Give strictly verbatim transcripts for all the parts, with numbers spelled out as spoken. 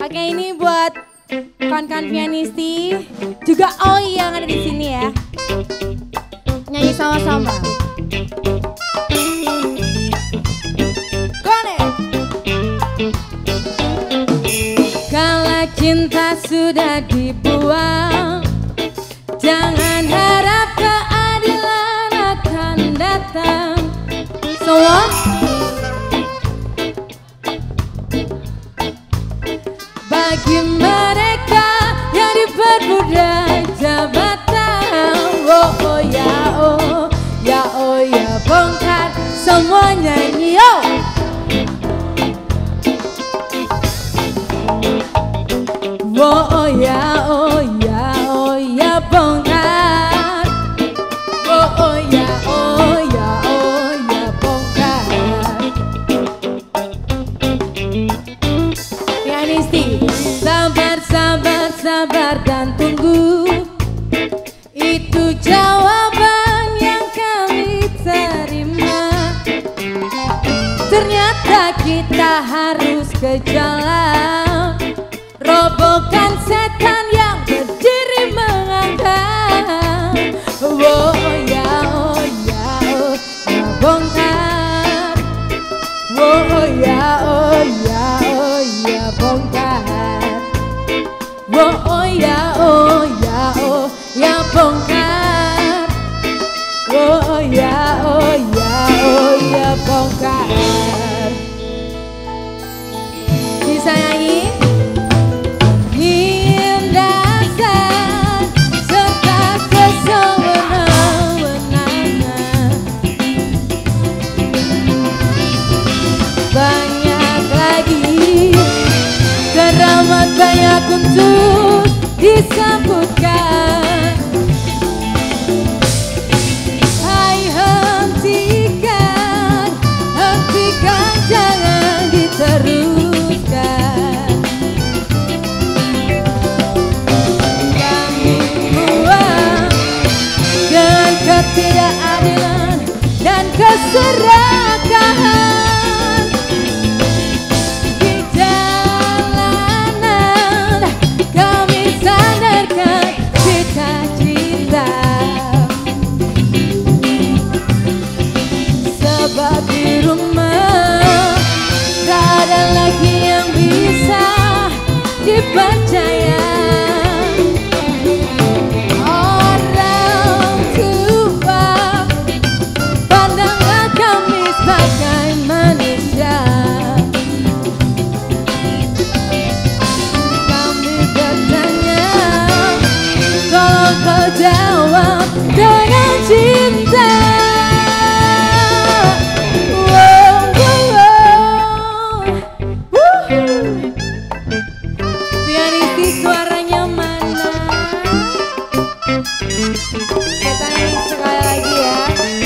Pakai ini buat kawan-kawan pianisti, juga oh yang ada di sini ya. Nyanyi sama-sama. Gone. Kala cinta sudah dibuang, jangan harap keadilan akan datang. Semua bagi mereka yang diperbudak jabatan. Oh, oh ya oh, ya oh ya bongkar semua nyanyi oh. Oh, oh ya oh ya oh ya bongkar. Oh, oh ya oh ya oh ya bongkar. Pianisti, sabar, sabar, sabar dan tunggu. Itu jawaban yang kami terima. Ternyata kita harus ke jalan, robohkan setan yang berdiri mengangkat. Oh ya oh ya oh ya bongkar. Oh ya oh ya oh ya bongkar. Oh, oh ya oh ya oh ya bongkar. Oh, oh ya oh ya oh ya bongkar. Bisa nyanyi? Lindasan serta kesewenang-wenangan, banyak lagi keramat banyak untuk disambutkan. Hai hentikan, hentikan jangan diteruskan. Kami buang dengan ketidakadilan dan keserakahan. Sebab di rumah tak ada lagi yang bisa dipercaya. Orang tua, pandanglah kami sebagai manusia. Kami bertanya, tolong kau jawab dengan cinta. Suaranya mana? Kita nyanyi sekali lagi ya.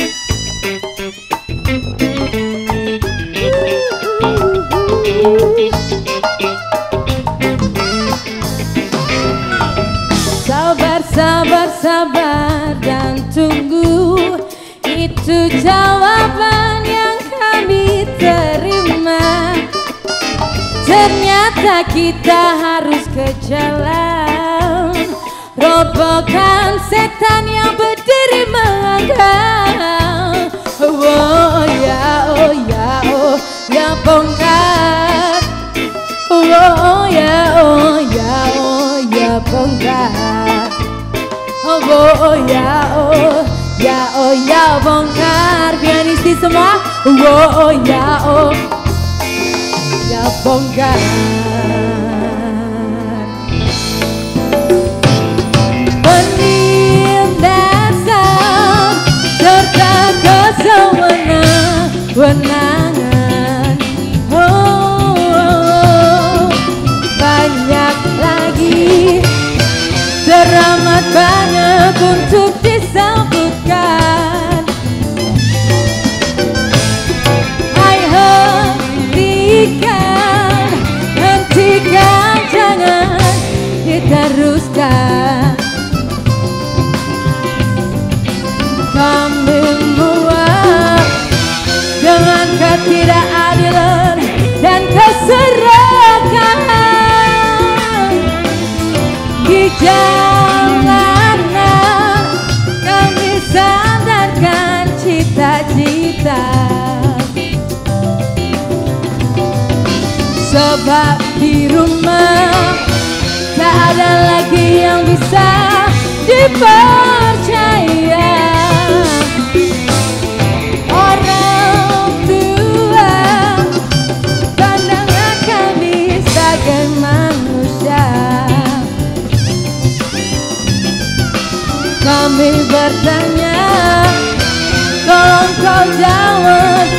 Sabar, sabar, sabar dan tunggu. Itu jawaban yang kami terima. Ternyata kita harus ke jalan, robohkan setan yang berdiri mengangkat. Oh ya oh ya oh ya bongkar. Oh ya oh ya oh ya bongkar. Oh ya oh ya oh ya bongkar. Pianisti semua. Oh ya oh ya bongkar. Penindasan serta kesewenang-wenangan. Oh, oh, oh, banyak lagi teramat banyak untuk disambutkan. Hentikan, jangan diteruskan. Kami muak dengan kata Sebab di rumah tak ada lagi yang bisa dipercaya. Orang tua pandangan kami sebagai manusia. Kami bertanya, tolong kau jawab